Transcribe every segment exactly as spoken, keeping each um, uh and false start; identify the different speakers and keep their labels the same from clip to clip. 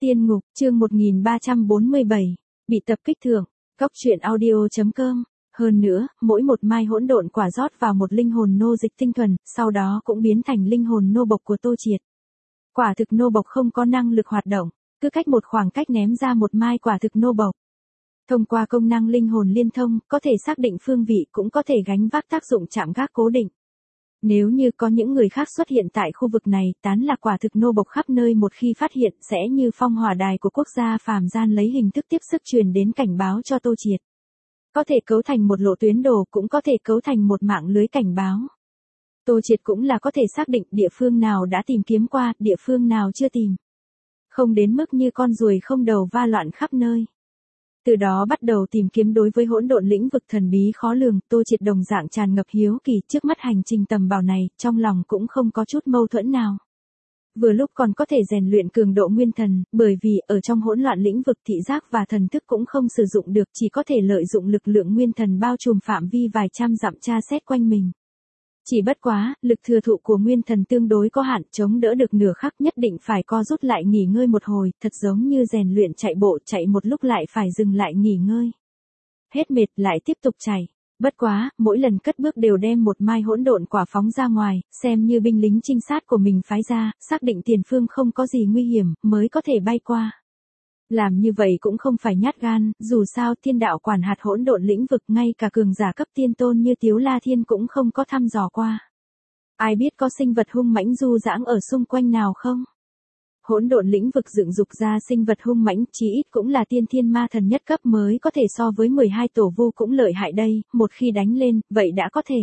Speaker 1: Tiên ngục, chương một nghìn ba trăm bốn mươi bảy, bị tập kích thượng, góc truyện audio.com. Hơn nữa, mỗi một mai hỗn độn quả rót vào một linh hồn nô dịch tinh thuần, sau đó cũng biến thành linh hồn nô bộc của Tô Triệt. Quả thực nô bộc không có năng lực hoạt động, cứ cách một khoảng cách ném ra một mai quả thực nô bộc. Thông qua công năng linh hồn liên thông, có thể xác định phương vị cũng có thể gánh vác tác dụng chạm gác cố định. Nếu như có những người khác xuất hiện tại khu vực này, tán lạc quả thực nô bộc khắp nơi một khi phát hiện sẽ như phong hỏa đài của quốc gia phàm gian lấy hình thức tiếp sức truyền đến cảnh báo cho Tô Triệt. Có thể cấu thành một lộ tuyến đồ cũng có thể cấu thành một mạng lưới cảnh báo. Tô Triệt cũng là có thể xác định địa phương nào đã tìm kiếm qua, địa phương nào chưa tìm. Không đến mức như con ruồi không đầu va loạn khắp nơi. Từ đó bắt đầu tìm kiếm đối với hỗn độn lĩnh vực thần bí khó lường, Tô Triệt đồng dạng tràn ngập hiếu kỳ trước mắt hành trình tầm bảo này, trong lòng cũng không có chút mâu thuẫn nào. Vừa lúc còn có thể rèn luyện cường độ nguyên thần, bởi vì ở trong hỗn loạn lĩnh vực thị giác và thần thức cũng không sử dụng được, chỉ có thể lợi dụng lực lượng nguyên thần bao trùm phạm vi vài trăm dặm tra xét quanh mình. Chỉ bất quá, lực thừa thụ của nguyên thần tương đối có hạn, chống đỡ được nửa khắc nhất định phải co rút lại nghỉ ngơi một hồi, thật giống như rèn luyện chạy bộ, chạy một lúc lại phải dừng lại nghỉ ngơi. Hết mệt lại tiếp tục chạy. Bất quá, mỗi lần cất bước đều đem một mai hỗn độn quả phóng ra ngoài, xem như binh lính trinh sát của mình phái ra, xác định tiền phương không có gì nguy hiểm, mới có thể bay qua. Làm như vậy cũng không phải nhát gan, dù sao thiên đạo quản hạt hỗn độn lĩnh vực, ngay cả cường giả cấp tiên tôn như Tiếu La Thiên cũng không có thăm dò qua. Ai biết có sinh vật hung mãnh du dãng ở xung quanh nào không? Hỗn độn lĩnh vực dựng dục ra sinh vật hung mãnh, chí ít cũng là tiên thiên ma thần nhất cấp mới có thể so với mười hai tổ vu cũng lợi hại đây, một khi đánh lên, vậy đã có thể.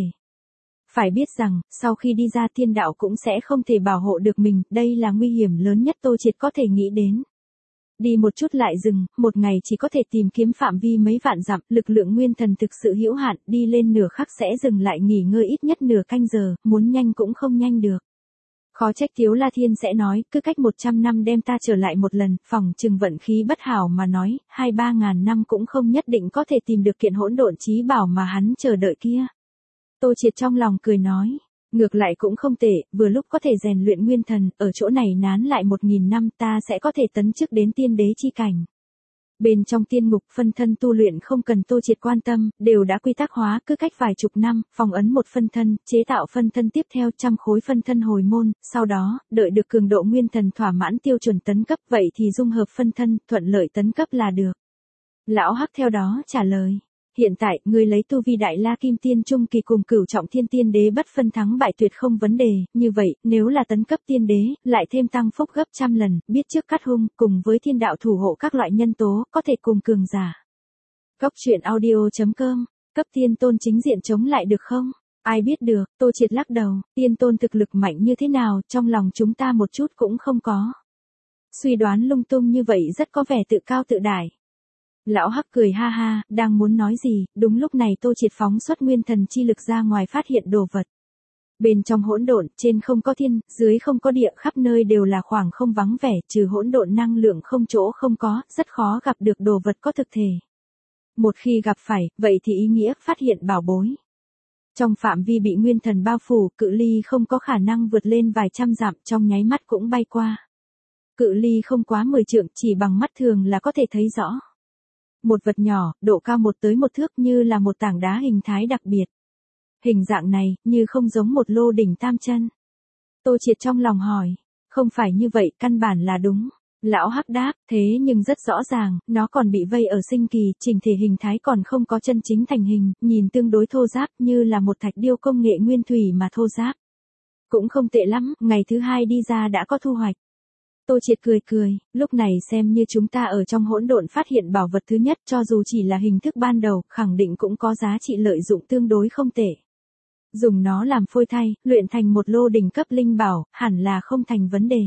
Speaker 1: Phải biết rằng, sau khi đi ra thiên đạo cũng sẽ không thể bảo hộ được mình, đây là nguy hiểm lớn nhất Tô Triệt có thể nghĩ đến. Đi một chút lại dừng, một ngày chỉ có thể tìm kiếm phạm vi mấy vạn dặm, lực lượng nguyên thần thực sự hữu hạn, đi lên nửa khắc sẽ dừng lại nghỉ ngơi ít nhất nửa canh giờ, muốn nhanh cũng không nhanh được. Khó trách Tiếu La Thiên sẽ nói, cứ cách một trăm năm đem ta trở lại một lần, phòng trừng vận khí bất hảo mà nói, hai ba ngàn năm cũng không nhất định có thể tìm được kiện hỗn độn chí bảo mà hắn chờ đợi kia. Tô Triệt trong lòng cười nói. Ngược lại cũng không tệ, vừa lúc có thể rèn luyện nguyên thần, ở chỗ này nán lại một nghìn năm ta sẽ có thể tấn chức đến tiên đế chi cảnh. Bên trong tiên ngục phân thân tu luyện không cần Tô Triệt quan tâm, đều đã quy tắc hóa, cứ cách vài chục năm, phong ấn một phân thân, chế tạo phân thân tiếp theo trăm khối phân thân hồi môn, sau đó, đợi được cường độ nguyên thần thỏa mãn tiêu chuẩn tấn cấp, vậy thì dung hợp phân thân, thuận lợi tấn cấp là được. Lão Hắc theo đó trả lời. Hiện tại, ngươi lấy tu vi đại la kim tiên trung kỳ cùng cửu trọng thiên tiên đế bất phân thắng bại tuyệt không vấn đề, như vậy, nếu là tấn cấp tiên đế, lại thêm tăng phúc gấp trăm lần, biết trước cắt hung, cùng với thiên đạo thủ hộ các loại nhân tố, có thể cùng cường giả. Góc truyện audio.com, cấp tiên tôn chính diện chống lại được không? Ai biết được, Tô Triệt lắc đầu, tiên tôn thực lực mạnh như thế nào, trong lòng chúng ta một chút cũng không có. Suy đoán lung tung như vậy rất có vẻ tự cao tự đại. Lão Hắc cười ha ha, đang muốn nói gì, đúng lúc này Tô Triệt phóng xuất nguyên thần chi lực ra ngoài phát hiện đồ vật. Bên trong hỗn độn, trên không có thiên, dưới không có địa, khắp nơi đều là khoảng không vắng vẻ, trừ hỗn độn năng lượng không chỗ không có, rất khó gặp được đồ vật có thực thể. Một khi gặp phải, vậy thì ý nghĩa phát hiện bảo bối. Trong phạm vi bị nguyên thần bao phủ, cự ly không có khả năng vượt lên vài trăm dặm, trong nháy mắt cũng bay qua. Cự ly không quá mười trượng, chỉ bằng mắt thường là có thể thấy rõ. Một vật nhỏ, độ cao một tới một thước như là một tảng đá hình thái đặc biệt. Hình dạng này, như không giống một lô đỉnh tam chân. Tô Triệt trong lòng hỏi, không phải như vậy, căn bản là đúng. Lão Hắc đáp, thế nhưng rất rõ ràng, nó còn bị vây ở sinh kỳ, chỉnh thể hình thái còn không có chân chính thành hình, nhìn tương đối thô ráp như là một thạch điêu công nghệ nguyên thủy mà thô ráp. Cũng không tệ lắm, ngày thứ hai đi ra đã có thu hoạch. Tô Triệt cười cười, lúc này xem như chúng ta ở trong hỗn độn phát hiện bảo vật thứ nhất, cho dù chỉ là hình thức ban đầu, khẳng định cũng có giá trị lợi dụng tương đối không tệ. Dùng nó làm phôi thai, luyện thành một lô đỉnh cấp linh bảo, hẳn là không thành vấn đề.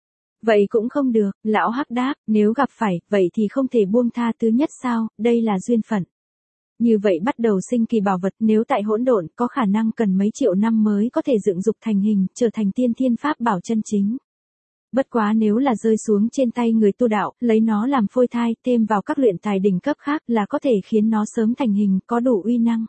Speaker 1: Vậy cũng không được, Lão Hắc đáp, nếu gặp phải, vậy thì không thể buông tha thứ nhất sao, đây là duyên phận. Như vậy bắt đầu sinh kỳ bảo vật, nếu tại hỗn độn, có khả năng cần mấy triệu năm mới có thể dựng dục thành hình, trở thành tiên thiên pháp bảo chân chính. Bất quá nếu là rơi xuống trên tay người tu đạo, lấy nó làm phôi thai, thêm vào các luyện tài đỉnh cấp khác là có thể khiến nó sớm thành hình, có đủ uy năng.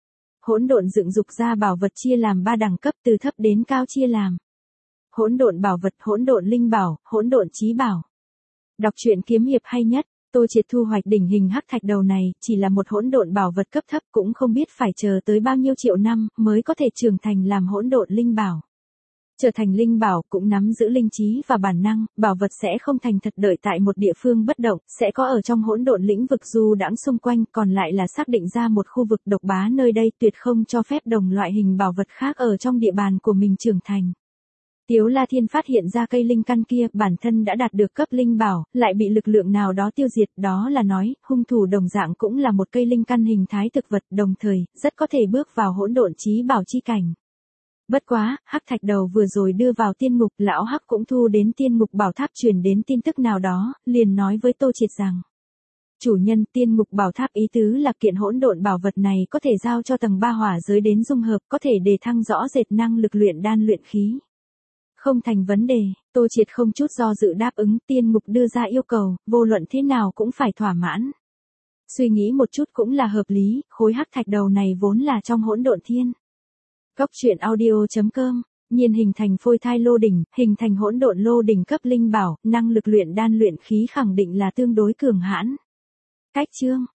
Speaker 1: Hỗn độn dựng dục ra bảo vật chia làm ba đẳng cấp từ thấp đến cao chia làm. Hỗn độn bảo vật, hỗn độn linh bảo, hỗn độn chí bảo. Đọc truyện kiếm hiệp hay nhất, Tô Triệt thu hoạch đỉnh hình hắc thạch đầu này, chỉ là một hỗn độn bảo vật cấp thấp, cũng không biết phải chờ tới bao nhiêu triệu năm mới có thể trưởng thành làm hỗn độn linh bảo. Trở thành linh bảo cũng nắm giữ linh trí và bản năng, bảo vật sẽ không thành thật đợi tại một địa phương bất động, sẽ có ở trong hỗn độn lĩnh vực du đãng xung quanh, còn lại là xác định ra một khu vực độc bá nơi đây, tuyệt không cho phép đồng loại hình bảo vật khác ở trong địa bàn của mình trưởng thành. Tiếu La Thiên phát hiện ra cây linh căn kia, bản thân đã đạt được cấp linh bảo, lại bị lực lượng nào đó tiêu diệt, đó là nói, hung thủ đồng dạng cũng là một cây linh căn hình thái thực vật, đồng thời, rất có thể bước vào hỗn độn chí bảo chi cảnh. Bất quá, hắc thạch đầu vừa rồi đưa vào tiên ngục, lão hắc cũng thu đến tiên ngục bảo tháp truyền đến tin tức nào đó, liền nói với Tô Triệt rằng: chủ nhân, tiên ngục bảo tháp ý tứ là kiện hỗn độn bảo vật này có thể giao cho tầng ba hỏa giới đến dung hợp, có thể đề thăng rõ rệt năng lực luyện đan luyện khí. Không thành vấn đề, Tô Triệt không chút do dự đáp ứng, tiên ngục đưa ra yêu cầu, vô luận thế nào cũng phải thỏa mãn. Suy nghĩ một chút cũng là hợp lý, khối hắc thạch đầu này vốn là trong hỗn độn thiên. Cốc truyện audio chấm com, nhiên hình thành phôi thai lô đỉnh, hình thành hỗn độn lô đỉnh cấp linh bảo, năng lực luyện đan luyện khí khẳng định là tương đối cường hãn. Cách chương